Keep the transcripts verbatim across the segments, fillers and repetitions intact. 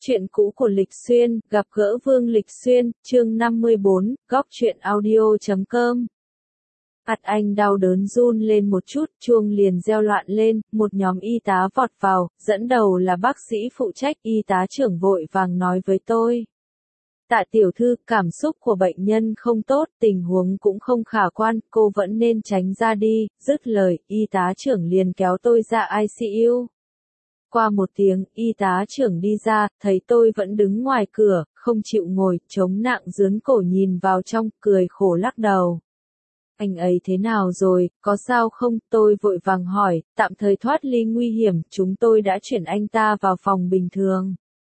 Chuyện cũ của Lịch Xuyên, gặp gỡ Vương Lịch Xuyên, chương năm mươi bốn, góc truyện audio chấm com. Mặt anh đau đớn run lên một chút, chuông liền reo loạn lên, một nhóm y tá vọt vào, dẫn đầu là bác sĩ phụ trách, y tá trưởng vội vàng nói với tôi. Tạ tiểu thư, cảm xúc của bệnh nhân không tốt, tình huống cũng không khả quan, cô vẫn nên tránh ra đi, dứt lời, y tá trưởng liền kéo tôi ra i xê u. Qua một tiếng, y tá trưởng đi ra, thấy tôi vẫn đứng ngoài cửa, không chịu ngồi, chống nặng dướn cổ nhìn vào trong, cười khổ lắc đầu. Anh ấy thế nào rồi, có sao không? Tôi vội vàng hỏi, tạm thời thoát ly nguy hiểm, chúng tôi đã chuyển anh ta vào phòng bình thường.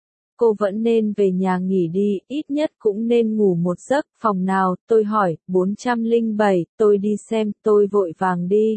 Cô vẫn nên về nhà nghỉ đi, ít nhất cũng nên ngủ một giấc, phòng nào, tôi hỏi, bốn trăm lẻ bảy, tôi đi xem, tôi vội vàng đi.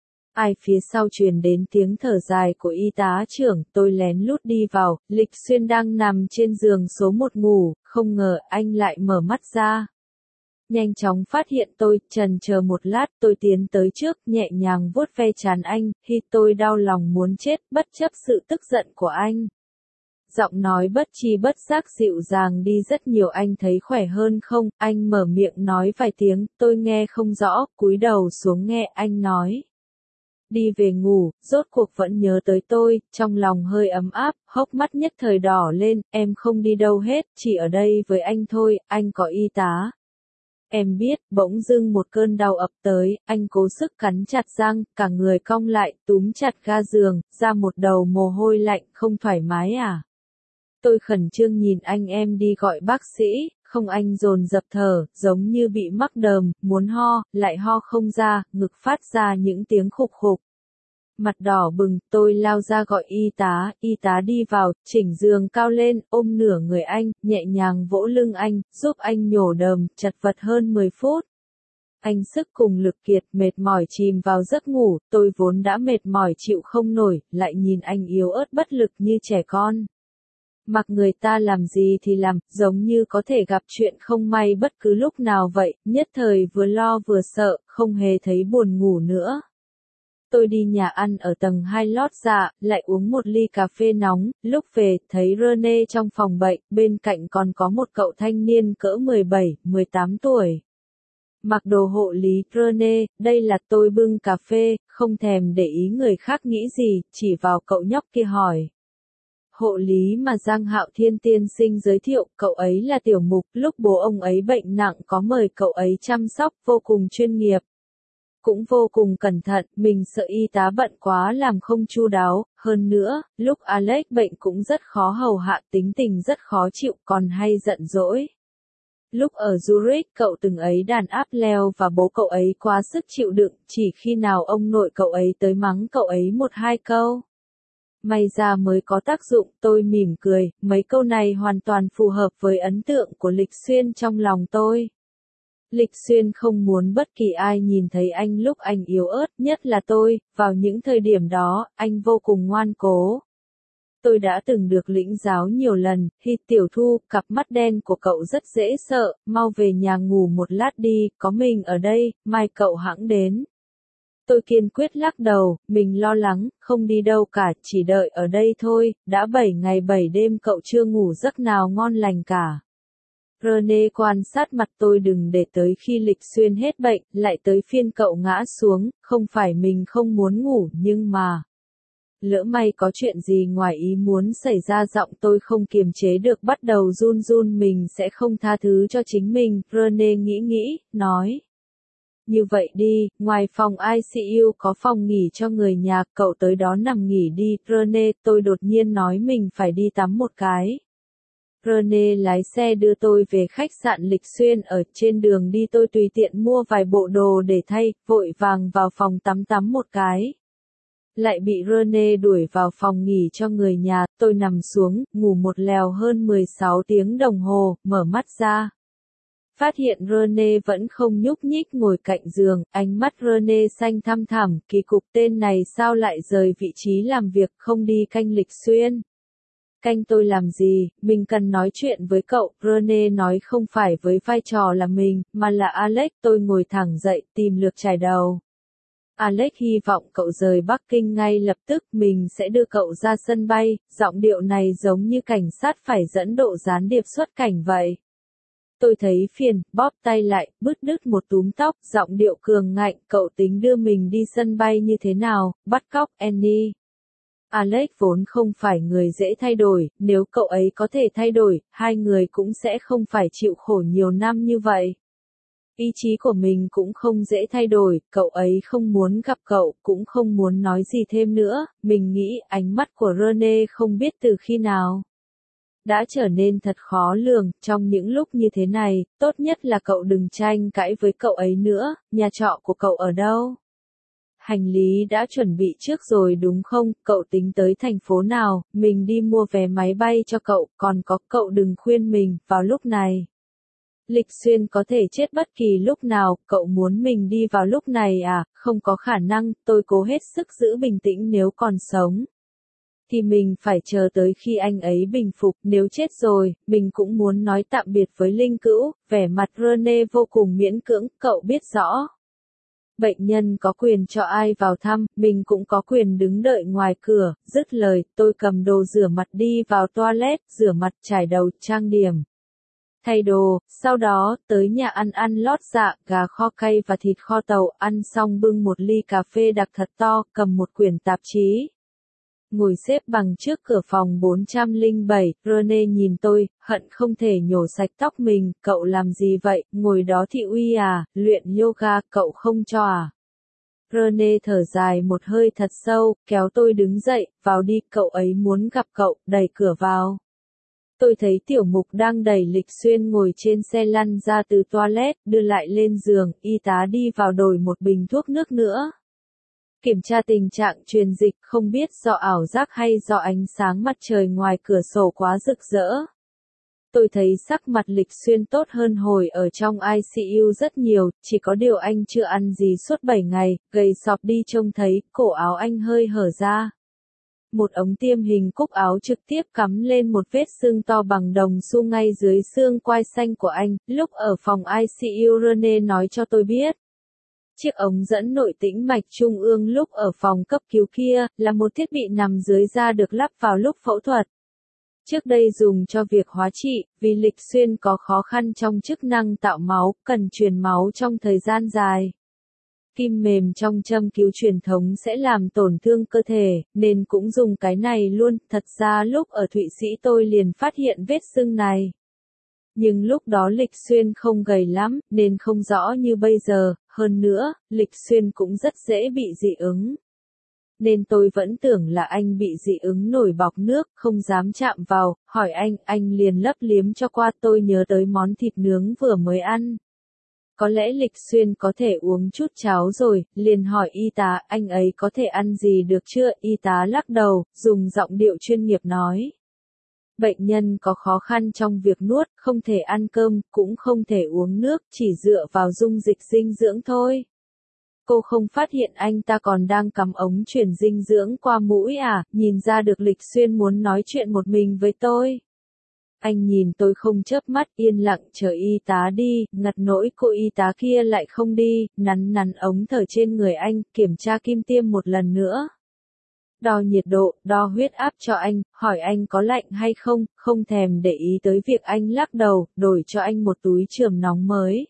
Ai phía sau truyền đến tiếng thở dài của y tá trưởng, tôi lén lút đi vào, Lịch Xuyên đang nằm trên giường số một ngủ, không ngờ anh lại mở mắt ra. Nhanh chóng phát hiện tôi, chần chờ một lát, tôi tiến tới trước, nhẹ nhàng vuốt ve trán anh, khi tôi đau lòng muốn chết, bất chấp sự tức giận của anh. Giọng nói bất tri bất giác dịu dàng đi rất nhiều. Anh thấy khỏe hơn không? Anh mở miệng nói vài tiếng, tôi nghe không rõ, cúi đầu xuống nghe anh nói. Đi về ngủ, rốt cuộc vẫn nhớ tới tôi, trong lòng hơi ấm áp, hốc mắt nhất thời đỏ lên, em không đi đâu hết, chỉ ở đây với anh thôi, anh có y tá. Em biết, bỗng dưng một cơn đau ập tới, anh cố sức cắn chặt răng, cả người cong lại, túm chặt ga giường, ra một đầu mồ hôi lạnh, không thoải mái à? Tôi khẩn trương nhìn anh, em đi gọi bác sĩ. Không, anh dồn dập thở, giống như bị mắc đờm, muốn ho, lại ho không ra, ngực phát ra những tiếng khục khục. Mặt đỏ bừng, tôi lao ra gọi y tá, y tá đi vào, chỉnh giường cao lên, ôm nửa người anh, nhẹ nhàng vỗ lưng anh, giúp anh nhổ đờm, chật vật hơn mười phút. Anh sức cùng lực kiệt, mệt mỏi chìm vào giấc ngủ, tôi vốn đã mệt mỏi chịu không nổi, lại nhìn anh yếu ớt bất lực như trẻ con. Mặc người ta làm gì thì làm, giống như có thể gặp chuyện không may bất cứ lúc nào vậy, nhất thời vừa lo vừa sợ, không hề thấy buồn ngủ nữa. Tôi đi nhà ăn ở tầng hai lót dạ, lại uống một ly cà phê nóng, lúc về, thấy Rene trong phòng bệnh, bên cạnh còn có một cậu thanh niên cỡ mười bảy, mười tám tuổi. Mặc đồ hộ lý, Rene, đây là tôi bưng cà phê, không thèm để ý người khác nghĩ gì, chỉ vào cậu nhóc kia hỏi. Hộ lý mà Giang Hạo Thiên tiên sinh giới thiệu, cậu ấy là Tiểu Mục, lúc bố ông ấy bệnh nặng có mời cậu ấy chăm sóc, vô cùng chuyên nghiệp. Cũng vô cùng cẩn thận, mình sợ y tá bận quá làm không chu đáo, hơn nữa, lúc Alex bệnh cũng rất khó hầu hạ, tính tình rất khó chịu, còn hay giận dỗi. Lúc ở Zurich, cậu từng ấy đàn áp leo và bố cậu ấy quá sức chịu đựng, chỉ khi nào ông nội cậu ấy tới mắng cậu ấy một hai câu. May ra mới có tác dụng, tôi mỉm cười, mấy câu này hoàn toàn phù hợp với ấn tượng của Lịch Xuyên trong lòng tôi. Lịch Xuyên không muốn bất kỳ ai nhìn thấy anh lúc anh yếu ớt, nhất là tôi, vào những thời điểm đó, anh vô cùng ngoan cố. Tôi đã từng được lĩnh giáo nhiều lần, khi Tiểu Thu, cặp mắt đen của cậu rất dễ sợ, mau về nhà ngủ một lát đi, có mình ở đây, mai cậu hẵng đến. Tôi kiên quyết lắc đầu, mình lo lắng, không đi đâu cả, chỉ đợi ở đây thôi, đã bảy ngày bảy đêm cậu chưa ngủ giấc nào ngon lành cả. Rene quan sát mặt tôi, đừng để tới khi Lịch Xuyên hết bệnh, lại tới phiên cậu ngã xuống, không phải mình không muốn ngủ nhưng mà... Lỡ may có chuyện gì ngoài ý muốn xảy ra, giọng tôi không kiềm chế được bắt đầu run run, mình sẽ không tha thứ cho chính mình, Rene nghĩ nghĩ, nói. Như vậy đi, ngoài phòng i xê u có phòng nghỉ cho người nhà, cậu tới đó nằm nghỉ đi, Rene, tôi đột nhiên nói mình phải đi tắm một cái. Rene lái xe đưa tôi về khách sạn Lịch Xuyên, ở trên đường đi tôi tùy tiện mua vài bộ đồ để thay, vội vàng vào phòng tắm tắm một cái. Lại bị Rene đuổi vào phòng nghỉ cho người nhà, tôi nằm xuống, ngủ một lèo hơn mười sáu tiếng đồng hồ, mở mắt ra. Phát hiện Rene vẫn không nhúc nhích ngồi cạnh giường, ánh mắt Rene xanh thăm thẳm, kỳ cục, tên này sao lại rời vị trí làm việc không đi canh Lịch Xuyên. Canh tôi làm gì, mình cần nói chuyện với cậu, Rene nói không phải với vai trò là mình, mà là Alex, tôi ngồi thẳng dậy, tìm lược chải đầu. Alex hy vọng cậu rời Bắc Kinh ngay lập tức, mình sẽ đưa cậu ra sân bay, giọng điệu này giống như cảnh sát phải dẫn độ gián điệp xuất cảnh vậy. Tôi thấy phiền, bóp tay lại, bứt đứt một túm tóc, giọng điệu cường ngạnh, cậu tính đưa mình đi sân bay như thế nào, bắt cóc Annie. Alex vốn không phải người dễ thay đổi, nếu cậu ấy có thể thay đổi, hai người cũng sẽ không phải chịu khổ nhiều năm như vậy. Ý chí của mình cũng không dễ thay đổi, cậu ấy không muốn gặp cậu, cũng không muốn nói gì thêm nữa, mình nghĩ ánh mắt của Rene không biết từ khi nào đã trở nên thật khó lường, trong những lúc như thế này, tốt nhất là cậu đừng tranh cãi với cậu ấy nữa, nhà trọ của cậu ở đâu? Hành lý đã chuẩn bị trước rồi đúng không, cậu tính tới thành phố nào, mình đi mua vé máy bay cho cậu, còn có cậu đừng khuyên mình, vào lúc này. Lịch Xuyên có thể chết bất kỳ lúc nào, cậu muốn mình đi vào lúc này à, không có khả năng, tôi cố hết sức giữ bình tĩnh nếu còn sống. Thì mình phải chờ tới khi anh ấy bình phục, nếu chết rồi, mình cũng muốn nói tạm biệt với Linh Cữu, vẻ mặt Rene vô cùng miễn cưỡng, cậu biết rõ. Bệnh nhân có quyền cho ai vào thăm, mình cũng có quyền đứng đợi ngoài cửa, dứt lời, tôi cầm đồ rửa mặt đi vào toilet, rửa mặt, chải đầu, trang điểm. Thay đồ, sau đó, tới nhà ăn ăn lót dạ, gà kho cay và thịt kho tàu, ăn xong bưng một ly cà phê đặc thật to, cầm một quyển tạp chí. Ngồi xếp bằng trước cửa phòng bốn trăm lẻ bảy, Rene nhìn tôi, hận không thể nhổ sạch tóc mình, cậu làm gì vậy, ngồi đó thị uy à, luyện yoga, cậu không cho à. Rene thở dài một hơi thật sâu, kéo tôi đứng dậy, vào đi, cậu ấy muốn gặp cậu, đẩy cửa vào. Tôi thấy Tiểu Mục đang đẩy Lịch Xuyên ngồi trên xe lăn ra từ toilet, đưa lại lên giường, y tá đi vào đổi một bình thuốc nước nữa. Kiểm tra tình trạng truyền dịch, không biết do ảo giác hay do ánh sáng mặt trời ngoài cửa sổ quá rực rỡ. Tôi thấy sắc mặt Lịch Xuyên tốt hơn hồi ở trong i xê u rất nhiều, chỉ có điều anh chưa ăn gì suốt bảy ngày, gầy sọp đi trông thấy, cổ áo anh hơi hở ra. Một ống tiêm hình cúc áo trực tiếp cắm lên một vết sưng to bằng đồng xu ngay dưới xương quai xanh của anh, lúc ở phòng i xê u Rene nói cho tôi biết. Chiếc ống dẫn nội tĩnh mạch trung ương lúc ở phòng cấp cứu kia, là một thiết bị nằm dưới da được lắp vào lúc phẫu thuật. Trước đây dùng cho việc hóa trị, vì Lịch Xuyên có khó khăn trong chức năng tạo máu, cần truyền máu trong thời gian dài. Kim mềm trong châm cứu truyền thống sẽ làm tổn thương cơ thể, nên cũng dùng cái này luôn, thật ra lúc ở Thụy Sĩ tôi liền phát hiện vết sưng này. Nhưng lúc đó Lịch Xuyên không gầy lắm, nên không rõ như bây giờ, hơn nữa, Lịch Xuyên cũng rất dễ bị dị ứng. Nên tôi vẫn tưởng là anh bị dị ứng nổi bọt nước, không dám chạm vào, hỏi anh, anh liền lấp liếm cho qua, tôi nhớ tới món thịt nướng vừa mới ăn. Có lẽ Lịch Xuyên có thể uống chút cháo rồi, liền hỏi y tá, anh ấy có thể ăn gì được chưa, y tá lắc đầu, dùng giọng điệu chuyên nghiệp nói. Bệnh nhân có khó khăn trong việc nuốt, không thể ăn cơm, cũng không thể uống nước, chỉ dựa vào dung dịch dinh dưỡng thôi. Cô không phát hiện anh ta còn đang cắm ống truyền dinh dưỡng qua mũi à, nhìn ra được Lịch Xuyên muốn nói chuyện một mình với tôi. Anh nhìn tôi không chớp mắt, yên lặng chờ y tá đi, ngặt nỗi cô y tá kia lại không đi, nắn nắn ống thở trên người anh, kiểm tra kim tiêm một lần nữa. Đo nhiệt độ, đo huyết áp cho anh, hỏi anh có lạnh hay không, không thèm để ý tới việc anh lắc đầu, đổi cho anh một túi chườm nóng mới.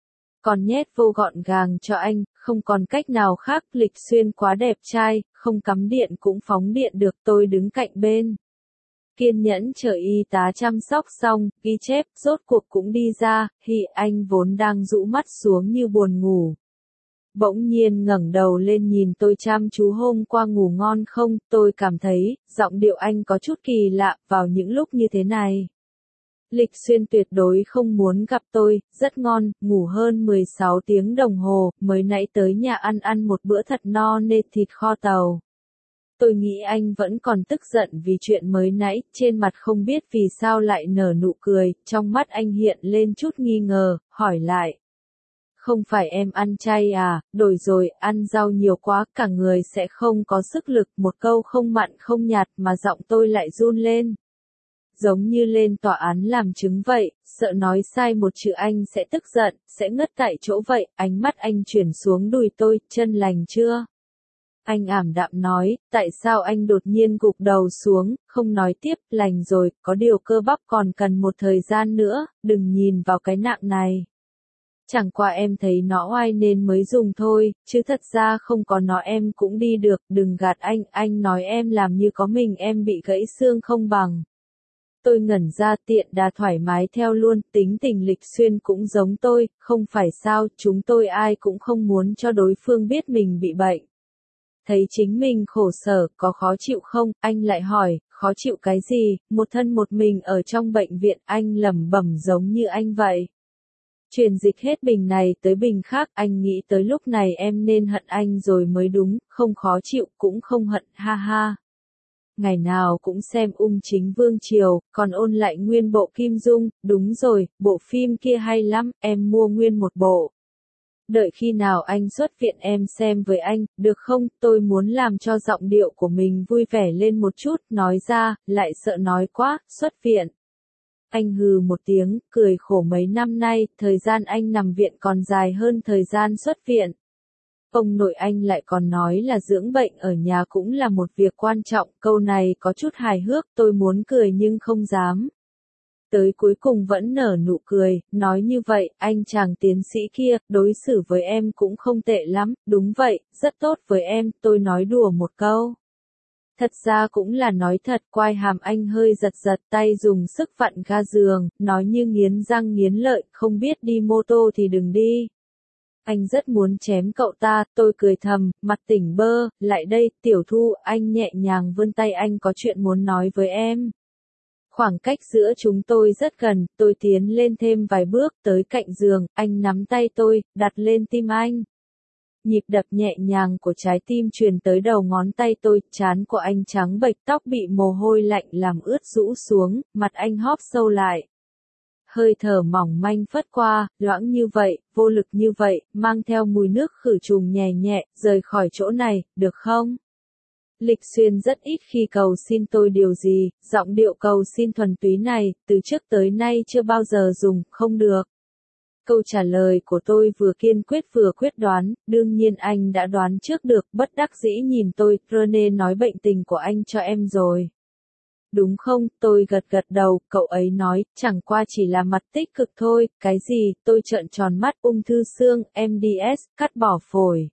Còn nhét vô gọn gàng cho anh, không còn cách nào khác, Lịch Xuyên quá đẹp trai, không cắm điện cũng phóng điện được, tôi đứng cạnh bên. Kiên nhẫn chờ y tá chăm sóc xong, ghi chép, rốt cuộc cũng đi ra, thì anh vốn đang rũ mắt xuống như buồn ngủ. Bỗng nhiên ngẩng đầu lên nhìn tôi chăm chú, hôm qua ngủ ngon không, tôi cảm thấy, giọng điệu anh có chút kỳ lạ, vào những lúc như thế này. Lịch Xuyên tuyệt đối không muốn gặp tôi, rất ngon, ngủ hơn mười sáu tiếng đồng hồ, mới nãy tới nhà ăn ăn một bữa thật no nê thịt kho tàu. Tôi nghĩ anh vẫn còn tức giận vì chuyện mới nãy, trên mặt không biết vì sao lại nở nụ cười, trong mắt anh hiện lên chút nghi ngờ, hỏi lại. Không phải em ăn chay à, đổi rồi, ăn rau nhiều quá, cả người sẽ không có sức lực, một câu không mặn không nhạt mà giọng tôi lại run lên. giống như lên tòa án làm chứng vậy, sợ nói sai một chữ anh sẽ tức giận, sẽ ngất tại chỗ vậy, ánh mắt anh chuyển xuống đùi tôi, chân lành chưa? Anh ảm đạm nói, tại sao anh đột nhiên gục đầu xuống, không nói tiếp, lành rồi, có điều cơ bắp còn cần một thời gian nữa, đừng nhìn vào cái nặng này. Chẳng qua em thấy nó oai nên mới dùng thôi, chứ thật ra không có nó em cũng đi được, đừng gạt anh, anh nói em làm như có mình em bị gãy xương không bằng. Tôi ngẩn ra tiện đà thoải mái theo luôn, tính tình Lịch Xuyên cũng giống tôi, không phải sao, chúng tôi ai cũng không muốn cho đối phương biết mình bị bệnh. Thấy chính mình khổ sở, có khó chịu không, anh lại hỏi, khó chịu cái gì, một thân một mình ở trong bệnh viện, anh lẩm bẩm giống như anh vậy. Truyền dịch hết bình này tới bình khác, anh nghĩ tới lúc này em nên hận anh rồi mới đúng, không khó chịu cũng không hận, ha ha. Ngày nào cũng xem Ung Chính Vương Triều, còn ôn lại nguyên bộ Kim Dung, đúng rồi, bộ phim kia hay lắm, em mua nguyên một bộ. Đợi khi nào anh xuất viện em xem với anh, được không, tôi muốn làm cho giọng điệu của mình vui vẻ lên một chút, nói ra, lại sợ nói quá, xuất viện. Anh hừ một tiếng, cười khổ mấy năm nay, thời gian anh nằm viện còn dài hơn thời gian xuất viện. Ông nội anh lại còn nói là dưỡng bệnh ở nhà cũng là một việc quan trọng, câu này có chút hài hước, tôi muốn cười nhưng không dám. Tới cuối cùng vẫn nở nụ cười, nói như vậy, anh chàng tiến sĩ kia, đối xử với em cũng không tệ lắm, đúng vậy, rất tốt với em, tôi nói đùa một câu. Thật ra cũng là nói thật, quai hàm anh hơi giật giật tay dùng sức vặn ga giường, nói như nghiến răng nghiến lợi, không biết đi mô tô thì đừng đi. Anh rất muốn chém cậu ta, tôi cười thầm, mặt tỉnh bơ, lại đây, Tiểu Thu, anh nhẹ nhàng vươn tay anh có chuyện muốn nói với em. Khoảng cách giữa chúng tôi rất gần, tôi tiến lên thêm vài bước tới cạnh giường, anh nắm tay tôi, đặt lên tim anh. Nhịp đập nhẹ nhàng của trái tim truyền tới đầu ngón tay tôi, trán của anh trắng bệch, tóc bị mồ hôi lạnh làm ướt rũ xuống, mặt anh hóp sâu lại. Hơi thở mỏng manh phất qua, loãng như vậy, vô lực như vậy, mang theo mùi nước khử trùng nhẹ nhẹ, rời khỏi chỗ này, được không? Lịch Xuyên rất ít khi cầu xin tôi điều gì, giọng điệu cầu xin thuần túy này, từ trước tới nay chưa bao giờ dùng, không được. Câu trả lời của tôi vừa kiên quyết vừa quyết đoán, đương nhiên anh đã đoán trước được, bất đắc dĩ nhìn tôi, Rene nói bệnh tình của anh cho em rồi. Đúng không, tôi gật gật đầu, cậu ấy nói, chẳng qua chỉ là mặt tích cực thôi, cái gì, tôi trợn tròn mắt, ung thư xương, em đê ét, cắt bỏ phổi.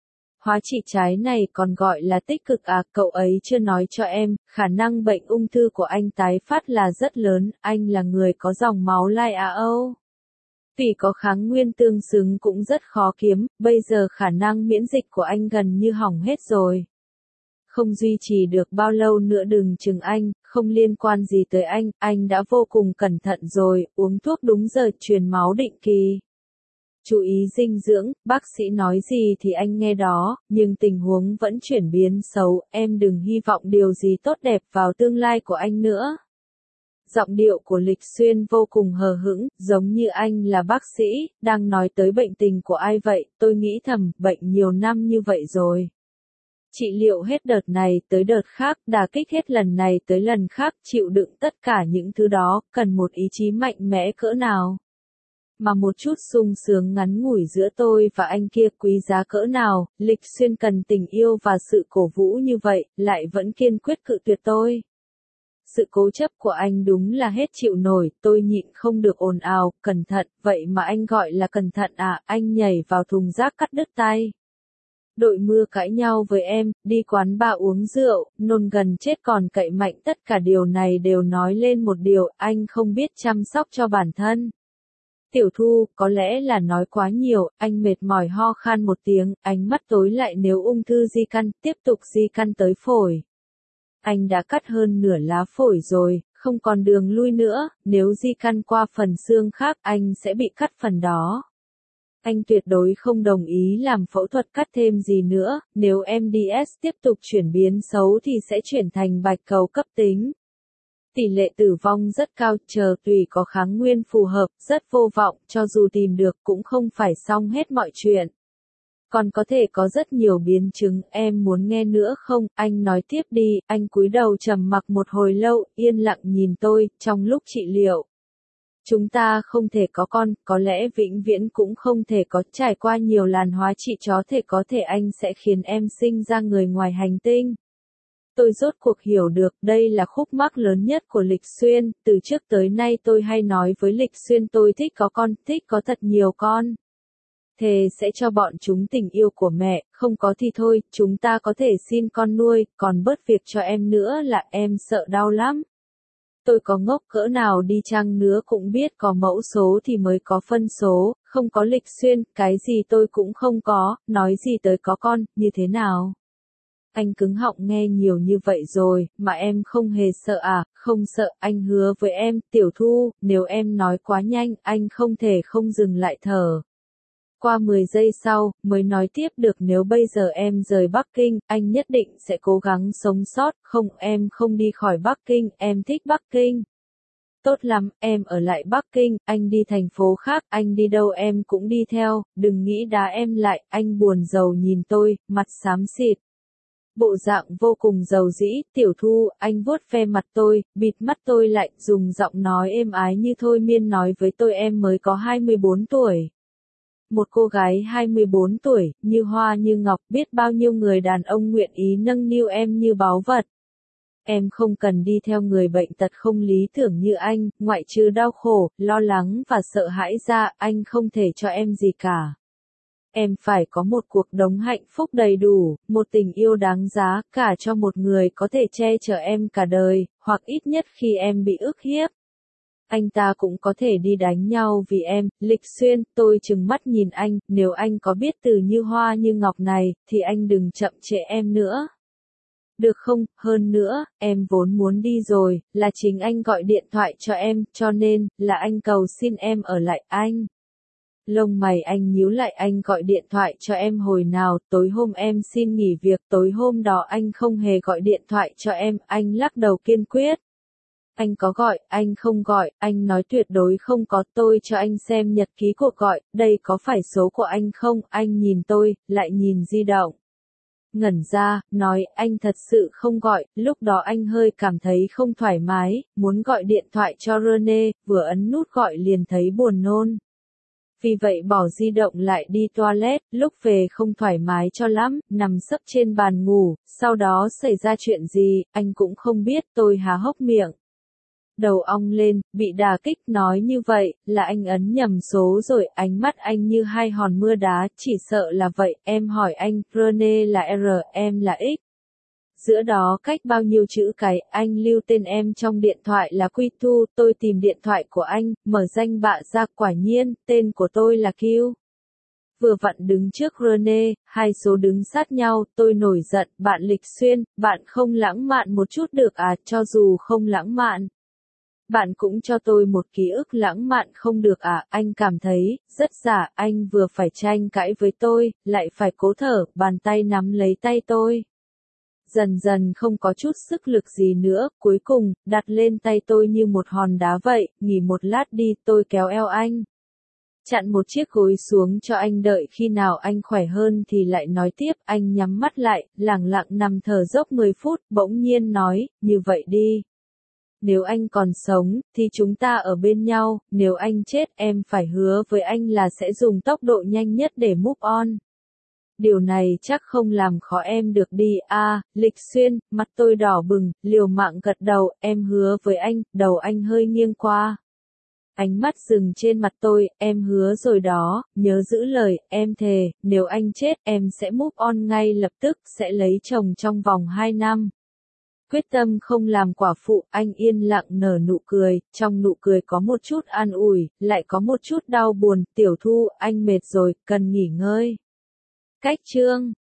Hóa trị trái này còn gọi là tích cực à, cậu ấy chưa nói cho em, khả năng bệnh ung thư của anh tái phát là rất lớn, anh là người có dòng máu lai A O. Vì có kháng nguyên tương xứng cũng rất khó kiếm, bây giờ khả năng miễn dịch của anh gần như hỏng hết rồi. Không duy trì được bao lâu nữa đừng chừng anh, không liên quan gì tới anh, anh đã vô cùng cẩn thận rồi, uống thuốc đúng giờ, truyền máu định kỳ. Chú ý dinh dưỡng, bác sĩ nói gì thì anh nghe đó, nhưng tình huống vẫn chuyển biến xấu, em đừng hy vọng điều gì tốt đẹp vào tương lai của anh nữa. Giọng điệu của Lịch Xuyên vô cùng hờ hững, giống như anh là bác sĩ, đang nói tới bệnh tình của ai vậy, tôi nghĩ thầm, bệnh nhiều năm như vậy rồi. Trị liệu hết đợt này tới đợt khác, đả kích hết lần này tới lần khác, chịu đựng tất cả những thứ đó, cần một ý chí mạnh mẽ cỡ nào. Mà một chút sung sướng ngắn ngủi giữa tôi và anh kia quý giá cỡ nào, Lịch Xuyên cần tình yêu và sự cổ vũ như vậy, lại vẫn kiên quyết cự tuyệt tôi. Sự cố chấp của anh đúng là hết chịu nổi, tôi nhịn không được ồn ào, cẩn thận, vậy mà anh gọi là cẩn thận à, anh nhảy vào thùng rác cắt đứt tay. Đội mưa cãi nhau với em, đi quán bar uống rượu, nôn gần chết còn cậy mạnh, tất cả điều này đều nói lên một điều, anh không biết chăm sóc cho bản thân. Tiểu Thu, có lẽ là nói quá nhiều, anh mệt mỏi ho khan một tiếng, ánh mắt tối lại nếu ung thư di căn, tiếp tục di căn tới phổi. Anh đã cắt hơn nửa lá phổi rồi, không còn đường lui nữa, nếu di căn qua phần xương khác anh sẽ bị cắt phần đó. Anh tuyệt đối không đồng ý làm phẫu thuật cắt thêm gì nữa, nếu em đê ét tiếp tục chuyển biến xấu thì sẽ chuyển thành bạch cầu cấp tính. Tỷ lệ tử vong rất cao, chờ tùy có kháng nguyên phù hợp, rất vô vọng, cho dù tìm được cũng không phải xong hết mọi chuyện. Còn có thể có rất nhiều biến chứng, em muốn nghe nữa không? Anh nói tiếp đi, anh cúi đầu trầm mặc một hồi lâu, yên lặng nhìn tôi, trong lúc trị liệu. Chúng ta không thể có con, có lẽ vĩnh viễn cũng không thể có, trải qua nhiều làn hóa trị chó thể có thể anh sẽ khiến em sinh ra người ngoài hành tinh. Tôi rốt cuộc hiểu được, đây là khúc mắc lớn nhất của Lịch Xuyên, từ trước tới nay tôi hay nói với Lịch Xuyên tôi thích có con, thích có thật nhiều con. Thề sẽ cho bọn chúng tình yêu của mẹ, không có thì thôi, chúng ta có thể xin con nuôi, còn bớt việc cho em nữa là em sợ đau lắm. Tôi có ngốc cỡ nào đi chăng nữa cũng biết có mẫu số thì mới có phân số, không có Lịch Xuyên, cái gì tôi cũng không có, nói gì tới có con, như thế nào? Anh cứng họng nghe nhiều như vậy rồi, mà em không hề sợ à, không sợ, anh hứa với em, Tiểu Thu, nếu em nói quá nhanh, anh không thể không dừng lại thở. Qua mười giây sau, mới nói tiếp được nếu bây giờ em rời Bắc Kinh, anh nhất định sẽ cố gắng sống sót, không em không đi khỏi Bắc Kinh, em thích Bắc Kinh. Tốt lắm, em ở lại Bắc Kinh, anh đi thành phố khác, anh đi đâu em cũng đi theo, đừng nghĩ đá em lại, anh buồn rầu nhìn tôi, mặt xám xịt. Bộ dạng vô cùng giàu dĩ, Tiểu Thu, anh vuốt ve mặt tôi, bịt mắt tôi lại, dùng giọng nói êm ái như thôi miên nói với tôi em mới có hai mươi bốn tuổi. Một cô gái hai mươi bốn tuổi, như hoa như ngọc, biết bao nhiêu người đàn ông nguyện ý nâng niu em như báu vật. Em không cần đi theo người bệnh tật không lý tưởng như anh, ngoại trừ đau khổ, lo lắng và sợ hãi ra, anh không thể cho em gì cả. Em phải có một cuộc sống hạnh phúc đầy đủ, một tình yêu đáng giá, cả cho một người có thể che chở em cả đời, hoặc ít nhất khi em bị ức hiếp. Anh ta cũng có thể đi đánh nhau vì em, Lịch Xuyên, tôi trừng mắt nhìn anh, nếu anh có biết từ như hoa như ngọc này, thì anh đừng chậm trễ em nữa. Được không, hơn nữa, em vốn muốn đi rồi, là chính anh gọi điện thoại cho em, cho nên, là anh cầu xin em ở lại anh. Lông mày anh nhíu lại anh gọi điện thoại cho em hồi nào, tối hôm em xin nghỉ việc, tối hôm đó anh không hề gọi điện thoại cho em, anh lắc đầu kiên quyết. Anh có gọi, anh không gọi, anh nói tuyệt đối không có, tôi cho anh xem nhật ký cuộc gọi, đây có phải số của anh không, anh nhìn tôi, lại nhìn di động. Ngẩn ra, nói, anh thật sự không gọi, lúc đó anh hơi cảm thấy không thoải mái, muốn gọi điện thoại cho Rene, vừa ấn nút gọi liền thấy buồn nôn. Vì vậy bỏ di động lại đi toilet, lúc về không thoải mái cho lắm, nằm sấp trên bàn ngủ, sau đó xảy ra chuyện gì, anh cũng không biết, tôi há hốc miệng. Đầu ong lên, bị đả kích nói như vậy, là anh ấn nhầm số rồi, ánh mắt anh như hai hòn mưa đá, chỉ sợ là vậy, em hỏi anh, Rene là R, em là X. Giữa đó cách bao nhiêu chữ cái, anh lưu tên em trong điện thoại là Quy Tu, tôi tìm điện thoại của anh, mở danh bạ ra, quả nhiên, tên của tôi là Q. Vừa vặn đứng trước Rene, hai số đứng sát nhau, tôi nổi giận, bạn Lịch Xuyên, bạn không lãng mạn một chút được à, cho dù không lãng mạn. Bạn cũng cho tôi một ký ức lãng mạn không được à, anh cảm thấy, rất giả, anh vừa phải tranh cãi với tôi, lại phải cố thở, bàn tay nắm lấy tay tôi. Dần dần không có chút sức lực gì nữa, cuối cùng, đặt lên tay tôi như một hòn đá vậy, nghỉ một lát đi, tôi kéo eo anh. Chặn một chiếc gối xuống cho anh đợi khi nào anh khỏe hơn thì lại nói tiếp, anh nhắm mắt lại, lẳng lặng nằm thở dốc mười phút, bỗng nhiên nói, như vậy đi. Nếu anh còn sống, thì chúng ta ở bên nhau, nếu anh chết, em phải hứa với anh là sẽ dùng tốc độ nhanh nhất để move on. Điều này chắc không làm khó em được đi, a à, Lịch Xuyên, mặt tôi đỏ bừng, liều mạng gật đầu, em hứa với anh, đầu anh hơi nghiêng qua. Ánh mắt dừng trên mặt tôi, em hứa rồi đó, nhớ giữ lời, em thề, nếu anh chết, em sẽ move on ngay lập tức, sẽ lấy chồng trong vòng hai năm. Quyết tâm không làm quả phụ, anh yên lặng nở nụ cười, trong nụ cười có một chút an ủi, lại có một chút đau buồn, Tiểu Thu, anh mệt rồi, cần nghỉ ngơi. Cách chương